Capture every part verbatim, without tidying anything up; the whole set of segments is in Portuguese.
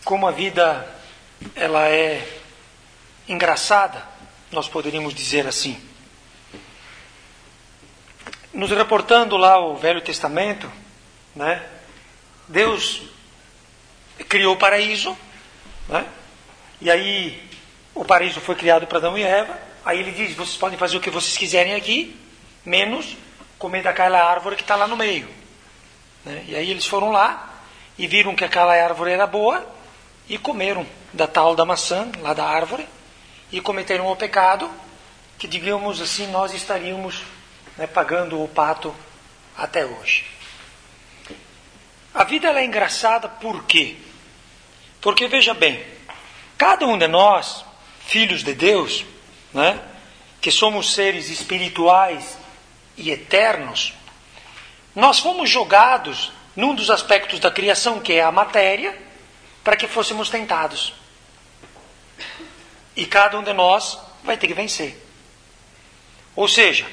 como a vida ela é engraçada, nós poderíamos dizer assim. Nos reportando lá o Velho Testamento, né? Deus criou o paraíso, né? E aí o paraíso foi criado para Adão e Eva. Aí ele diz: vocês podem fazer o que vocês quiserem aqui, menos comer daquela árvore que está lá no meio, né? E aí eles foram lá e viram que aquela árvore era boa e comeram da tal da maçã, lá da árvore, e cometeram o pecado que, digamos assim, nós estaríamos, né, pagando o pato até hoje. A vida ela é engraçada por quê? Porque, veja bem, cada um de nós, filhos de Deus, né, que somos seres espirituais e eternos, nós fomos jogados num dos aspectos da criação, que é a matéria, para que fôssemos tentados. E cada um de nós vai ter que vencer. Ou seja,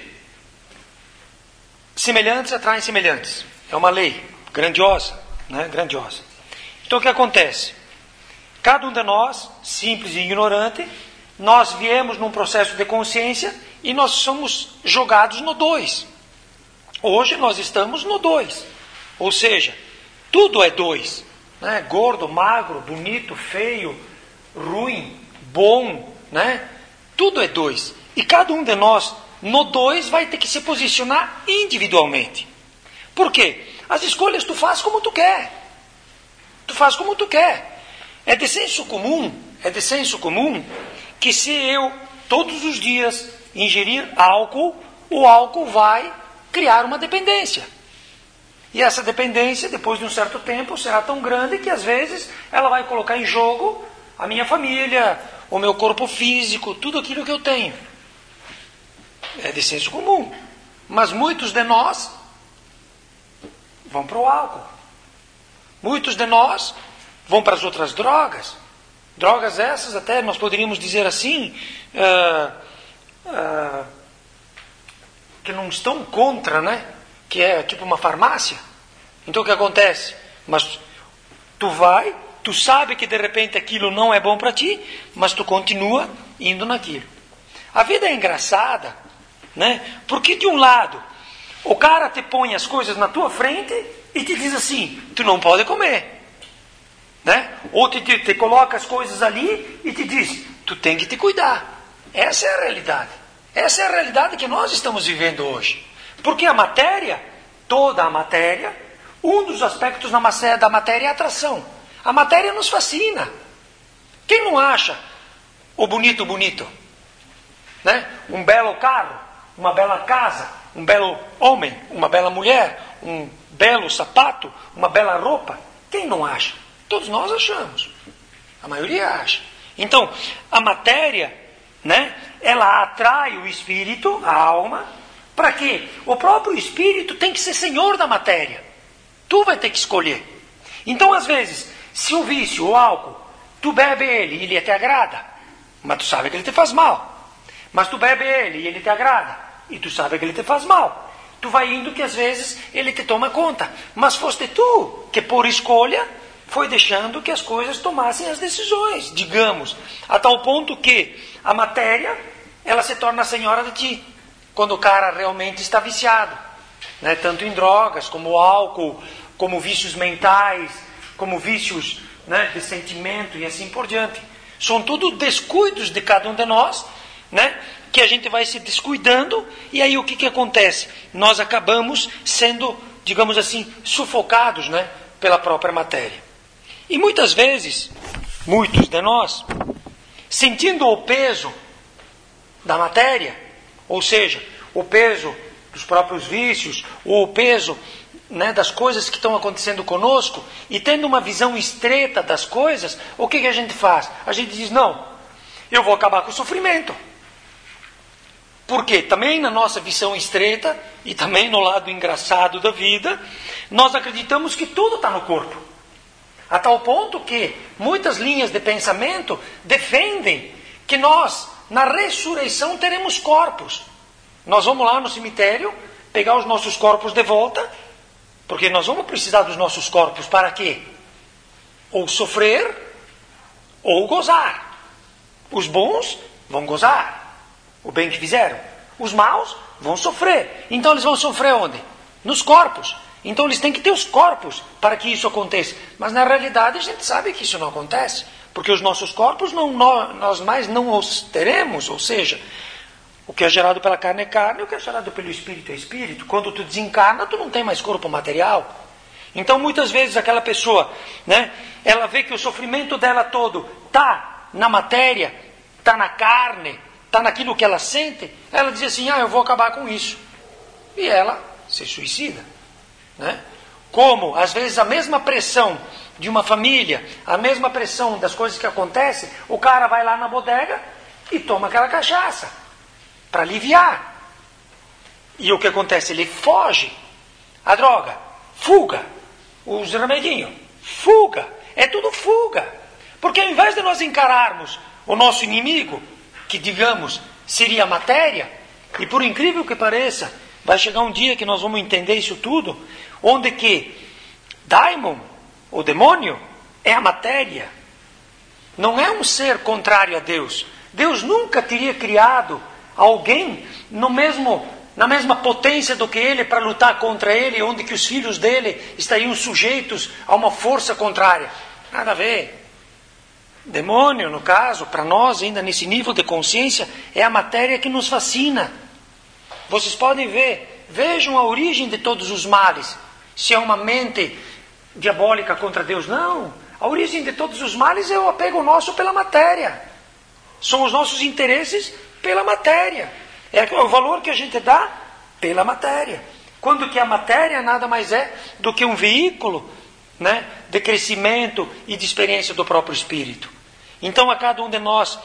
semelhantes atraem semelhantes. É uma lei grandiosa, né? Grandiosa. Então o que acontece? Cada um de nós, simples e ignorante, nós viemos num processo de consciência e nós somos jogados no dois. Hoje nós estamos no dois. Ou seja, tudo é dois, né? Gordo, magro, bonito, feio, ruim, bom, né? Tudo é dois. E cada um de nós, no dois, vai ter que se posicionar individualmente. Por quê? As escolhas tu faz como tu quer. Tu faz como tu quer. É de senso comum, é de senso comum que se eu, todos os dias, ingerir álcool, o álcool vai criar uma dependência. E essa dependência, depois de um certo tempo, será tão grande que, às vezes, ela vai colocar em jogo a minha família, o meu corpo físico, tudo aquilo que eu tenho. É de senso comum. Mas muitos de nós vão para o álcool. Muitos de nós vão para as outras drogas. Drogas essas, até nós poderíamos dizer assim, uh, uh, que não estão contra, né? Que é tipo uma farmácia. Então o que acontece? Mas tu vai, tu sabe que de repente aquilo não é bom para ti, mas tu continua indo naquilo. A vida é engraçada, né? Porque de um lado, o cara te põe as coisas na tua frente e te diz assim: tu não pode comer, né? Ou te, te, te coloca as coisas ali e te diz: tu tem que te cuidar. Essa é a realidade. Essa é a realidade que nós estamos vivendo hoje. Porque a matéria, toda a matéria, um dos aspectos da matéria é a atração. A matéria nos fascina. Quem não acha o bonito bonito? Né? Um belo carro, uma bela casa, um belo homem, uma bela mulher, um belo sapato, uma bela roupa. Quem não acha? Todos nós achamos. A maioria acha. Então, a matéria, né, ela atrai o espírito, a alma. Para quê? O próprio espírito tem que ser senhor da matéria. Tu vai ter que escolher. Então, às vezes, se o vício, o álcool, tu bebe ele e ele te agrada, mas tu sabe que ele te faz mal. Mas tu bebe ele e ele te agrada, e tu sabe que ele te faz mal. Tu vai indo que às vezes ele te toma conta. Mas foste tu que, por escolha, foi deixando que as coisas tomassem as decisões, digamos, a tal ponto que a matéria, ela se torna senhora de ti. Quando o cara realmente está viciado, né? Tanto em drogas, como álcool, como vícios mentais, como vícios, né, de sentimento e assim por diante. São tudo descuidos de cada um de nós, né, que a gente vai se descuidando, e aí o que, que acontece? Nós acabamos sendo, digamos assim, sufocados, né, pela própria matéria. E muitas vezes, muitos de nós, sentindo o peso da matéria, ou seja, o peso dos próprios vícios, ou o peso, né, das coisas que estão acontecendo conosco, e tendo uma visão estreita das coisas, o que, que a gente faz? A gente diz: não, eu vou acabar com o sofrimento. Por quê? Também na nossa visão estreita, e também no lado engraçado da vida, nós acreditamos que tudo está no corpo. A tal ponto que muitas linhas de pensamento defendem que nós, na ressurreição, teremos corpos. Nós vamos lá no cemitério pegar os nossos corpos de volta, porque nós vamos precisar dos nossos corpos para quê? Ou sofrer, ou gozar. Os bons vão gozar o bem que fizeram. Os maus vão sofrer. Então eles vão sofrer onde? Nos corpos. Então eles têm que ter os corpos para que isso aconteça. Mas na realidade a gente sabe que isso não acontece. Porque os nossos corpos não, nós mais não os teremos. Ou seja, o que é gerado pela carne é carne, o que é gerado pelo espírito é espírito. Quando tu desencarna, tu não tem mais corpo material. Então muitas vezes aquela pessoa, né, ela vê que o sofrimento dela todo está na matéria, está na carne, está naquilo que ela sente. Ela diz assim, ah, eu vou acabar com isso. E ela se suicida. Né? Como, às vezes, a mesma pressão de uma família, a mesma pressão das coisas que acontecem, o cara vai lá na bodega e toma aquela cachaça para aliviar. E o que acontece? Ele foge. A droga, fuga. Os remedinhos, fuga. É tudo fuga. Porque ao invés de nós encararmos o nosso inimigo, que digamos seria a matéria, e por incrível que pareça, vai chegar um dia que nós vamos entender isso tudo, onde que daimon, o demônio, é a matéria. Não é um ser contrário a Deus. Deus nunca teria criado alguém no mesmo, na mesma potência do que ele para lutar contra ele, onde que os filhos dele estariam sujeitos a uma força contrária. Nada a ver. Demônio, no caso, para nós, ainda nesse nível de consciência, é a matéria que nos fascina. Vocês podem ver, vejam a origem de todos os males. Se é uma mente diabólica contra Deus, não. A origem de todos os males é o apego nosso pela matéria. São os nossos interesses pela matéria. É o valor que a gente dá pela matéria. Quando que a matéria nada mais é do que um veículo, né, de crescimento e de experiência do próprio Espírito. Então a cada um de nós,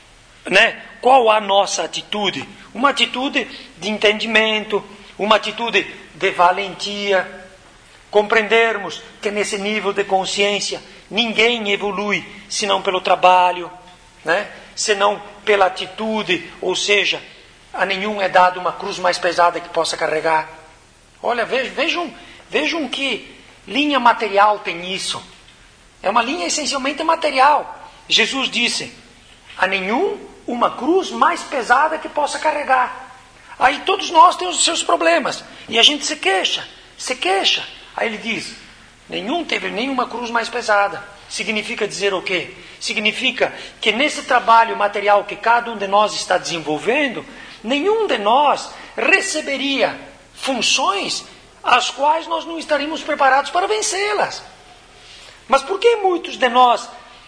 né, qual a nossa atitude? Uma atitude de entendimento, uma atitude de valentia, compreendermos que nesse nível de consciência ninguém evolui senão pelo trabalho, né? Senão pela atitude, ou seja, a nenhum é dado uma cruz mais pesada que possa carregar. Olha, vejam, vejam, vejam que linha material tem isso. É uma linha essencialmente material. Jesus disse, a nenhum uma cruz mais pesada que possa carregar. Aí todos nós temos os seus problemas. E a gente se queixa, se queixa. Aí ele diz, nenhum teve nenhuma cruz mais pesada. Significa dizer o quê? Significa que nesse trabalho material que cada um de nós está desenvolvendo, nenhum de nós receberia funções as quais nós não estaríamos preparados para vencê-las. Mas por que muitos de nós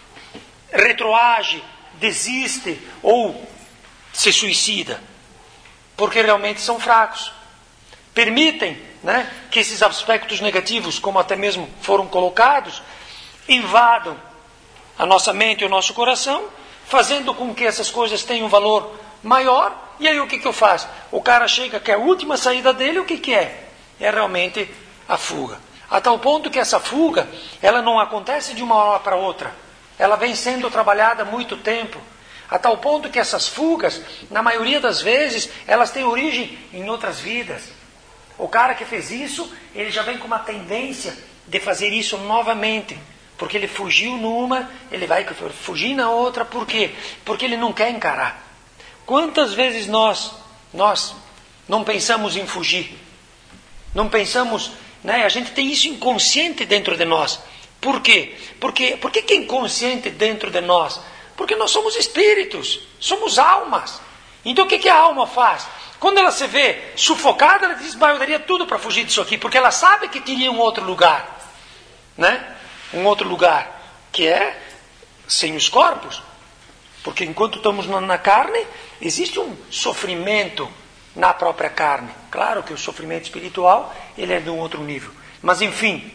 retroagem, desistem ou se suicida? Porque realmente são fracos. Permitem, né, que esses aspectos negativos, como até mesmo foram colocados, invadam a nossa mente e o nosso coração, fazendo com que essas coisas tenham um valor maior. E aí o que, que eu faço? O cara chega que é a última saída dele, o que, que é? É realmente a fuga. A tal ponto que essa fuga, ela não acontece de uma hora para outra. Ela vem sendo trabalhada há muito tempo. A tal ponto que essas fugas, na maioria das vezes, elas têm origem em outras vidas. O cara que fez isso, ele já vem com uma tendência de fazer isso novamente. Porque ele fugiu numa, ele vai fugir na outra. Por quê? Porque ele não quer encarar. Quantas vezes nós, nós não pensamos em fugir? Não pensamos, né? A gente tem isso inconsciente dentro de nós. Por quê? Porque, por que que é inconsciente dentro de nós? Porque nós somos espíritos, somos almas. Então o que, que a alma faz? Quando ela se vê sufocada, ela diz, bah, eu daria tudo para fugir disso aqui, porque ela sabe que teria um outro lugar, né? Um outro lugar, que é sem os corpos. Porque enquanto estamos na carne, existe um sofrimento na própria carne. Claro que o sofrimento espiritual, ele é de um outro nível. Mas enfim,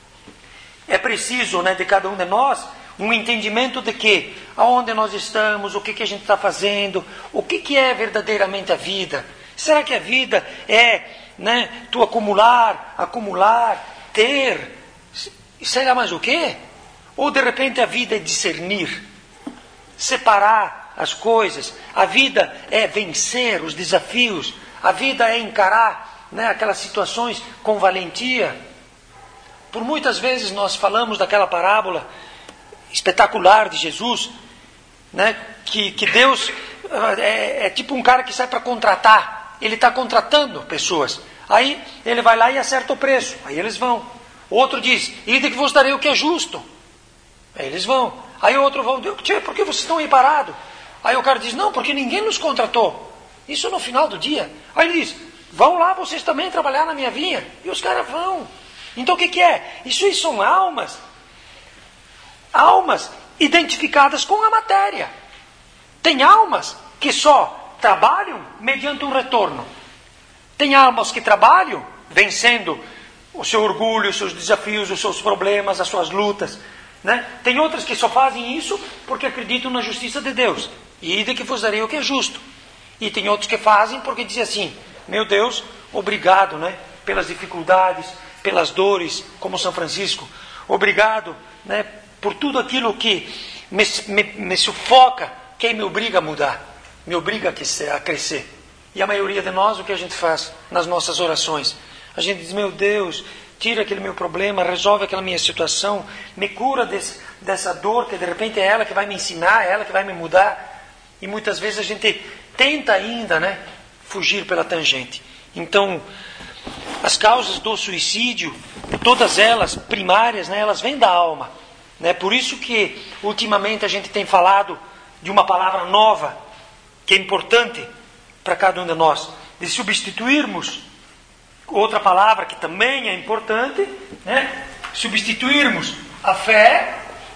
é preciso, né, de cada um de nós, um entendimento de que, aonde nós estamos, o que, que a gente está fazendo, o que, que é verdadeiramente a vida. Será que a vida é, né, tu acumular, acumular, ter, será mais o quê? Ou de repente a vida é discernir, separar as coisas, a vida é vencer os desafios, a vida é encarar, né, aquelas situações com valentia. Por muitas vezes nós falamos daquela parábola espetacular de Jesus, né? que, que Deus é, é tipo um cara que sai para contratar. Ele está contratando pessoas. Aí ele vai lá e acerta o preço. Aí eles vão. Outro diz, e de que vos darei o que é justo. Aí eles vão. Aí o outro vai, por que vocês estão aí parados? Aí o cara diz, não, porque ninguém nos contratou. Isso no final do dia. Aí ele diz, vão lá vocês também trabalhar na minha vinha. E os caras vão. Então o que, que é? Isso aí são almas. Almas identificadas com a matéria. Tem almas que só trabalham mediante um retorno. Tem almas que trabalham vencendo o seu orgulho, os seus desafios, os seus problemas, as suas lutas. Né? Tem outras que só fazem isso porque acreditam na justiça de Deus. E de que vos darei o que é justo. E tem outros que fazem porque dizem assim, meu Deus, obrigado, né, pelas dificuldades, pelas dores, como São Francisco. Obrigado, né, por tudo aquilo que me, me, me sufoca, que me obriga a mudar, me obriga a crescer. E a maioria de nós, o que a gente faz nas nossas orações? A gente diz, meu Deus, tira aquele meu problema, resolve aquela minha situação, me cura desse, dessa dor, que de repente é ela que vai me ensinar, é ela que vai me mudar. E muitas vezes a gente tenta ainda, né, fugir pela tangente. Então, as causas do suicídio, todas elas primárias, né, elas vêm da alma. Né? Por isso que ultimamente a gente tem falado de uma palavra nova, que é importante para cada um de nós, de substituirmos outra palavra que também é importante, né? Substituirmos a fé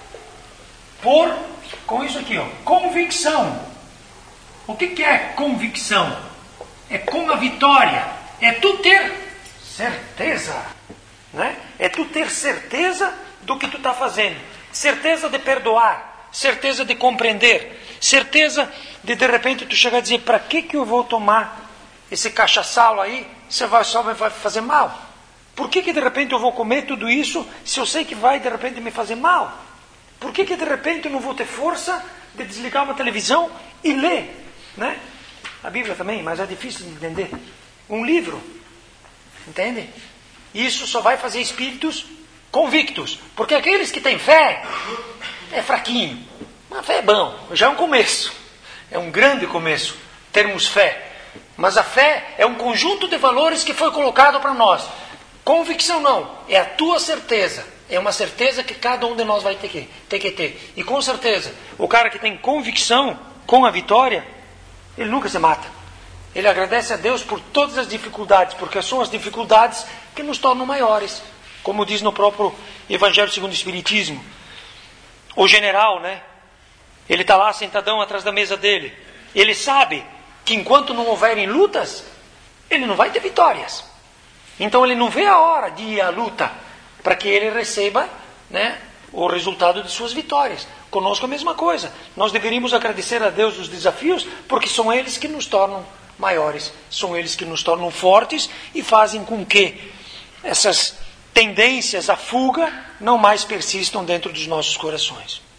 por, com isso aqui, ó, convicção. O que, que é convicção? É com a vitória. É tu ter certeza. Né? É tu ter certeza do que tu está fazendo. Certeza de perdoar. Certeza de compreender. Certeza de, de repente, tu chegar a dizer, para que, que eu vou tomar esse cachaçalo aí? Você vai, só vai fazer mal. Por que, que de repente eu vou comer tudo isso se eu sei que vai de repente me fazer mal? Por que, que de repente eu não vou ter força de desligar uma televisão e ler? Né? A Bíblia também, mas é difícil de entender. Um livro, entende? Isso só vai fazer espíritos convictos. Porque aqueles que têm fé, é fraquinho. A fé é bom, já é um começo. É um grande começo, termos fé. Mas a fé é um conjunto de valores que foi colocado para nós. Convicção não, é a tua certeza. É uma certeza que cada um de nós vai ter que, ter que ter. E com certeza, o cara que tem convicção com a vitória, ele nunca se mata. Ele agradece a Deus por todas as dificuldades, porque são as dificuldades que nos tornam maiores. Como diz no próprio Evangelho segundo o Espiritismo. O general, né? Ele está lá sentadão atrás da mesa dele. Ele sabe que enquanto não houverem lutas, ele não vai ter vitórias. Então ele não vê a hora de ir à luta para que ele receba, né, o resultado de suas vitórias. Conosco a mesma coisa. Nós deveríamos agradecer a Deus os desafios, porque são eles que nos tornam maiores, são eles que nos tornam fortes e fazem com que essas tendências à fuga não mais persistam dentro dos nossos corações.